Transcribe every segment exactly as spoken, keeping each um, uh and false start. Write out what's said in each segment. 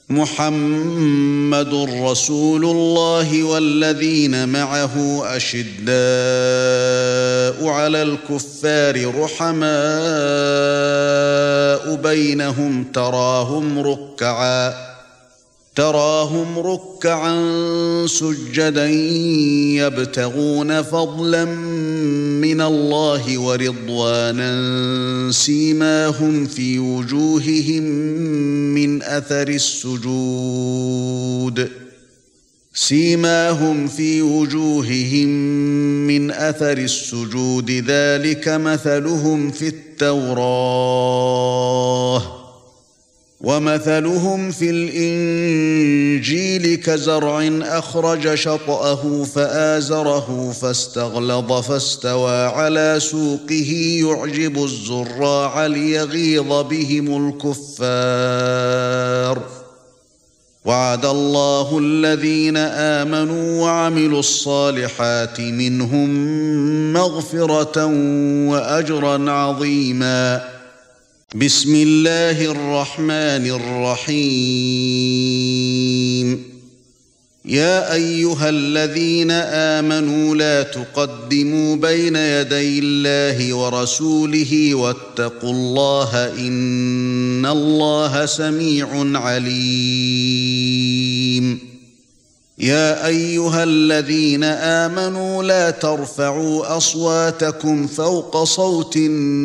محمد رسول الله والذين معه أشداء على الكفار رحماء بينهم تراهم ركعا تراهم ركعا سجدا يبتغون فضلا من الله ورضوانا سيماهم في وجوههم من أثر السجود سيماهم في وجوههم من أثر السجود ذلك مثلهم في التوراة ومثلهم في الإنجيل كزرع أخرج شطأه فآزره فاستغلظ فاستوى على سوقه يعجب الزراع ليغيظ بهم الكفار وعد الله الذين آمنوا وعملوا الصالحات منهم مغفرة وأجرا عظيما. بسم الله الرحمن الرحيم. يا أيها الذين آمنوا لا تقدموا بين يدي الله ورسوله واتقوا الله إن الله سميع عليم. يا أيها الذين آمنوا لا ترفعوا أصواتكم فوق صوت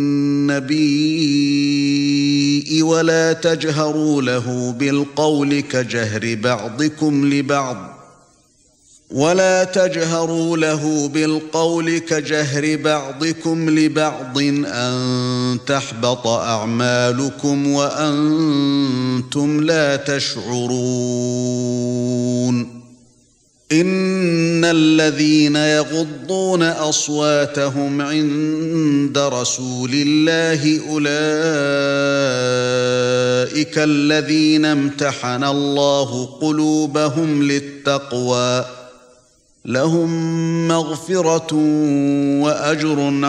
النبي ولا تجهروا له بالقول كجهر بعضكم لبعض ولا تجهروا له بالقول كجهر بعضكم لبعض أن تحبط أعمالكم وأنتم لا تشعرون. إن الذين يغضون أصواتهم عند رسول الله أولئك الذين امتحن الله قلوبهم للتقوى لهم مغفرة وأجر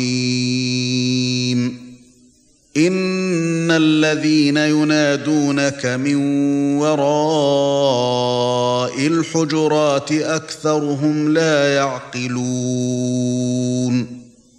عظيم. إن الذين ينادونك من وراء الحجرات أكثرهم لا يعقلون.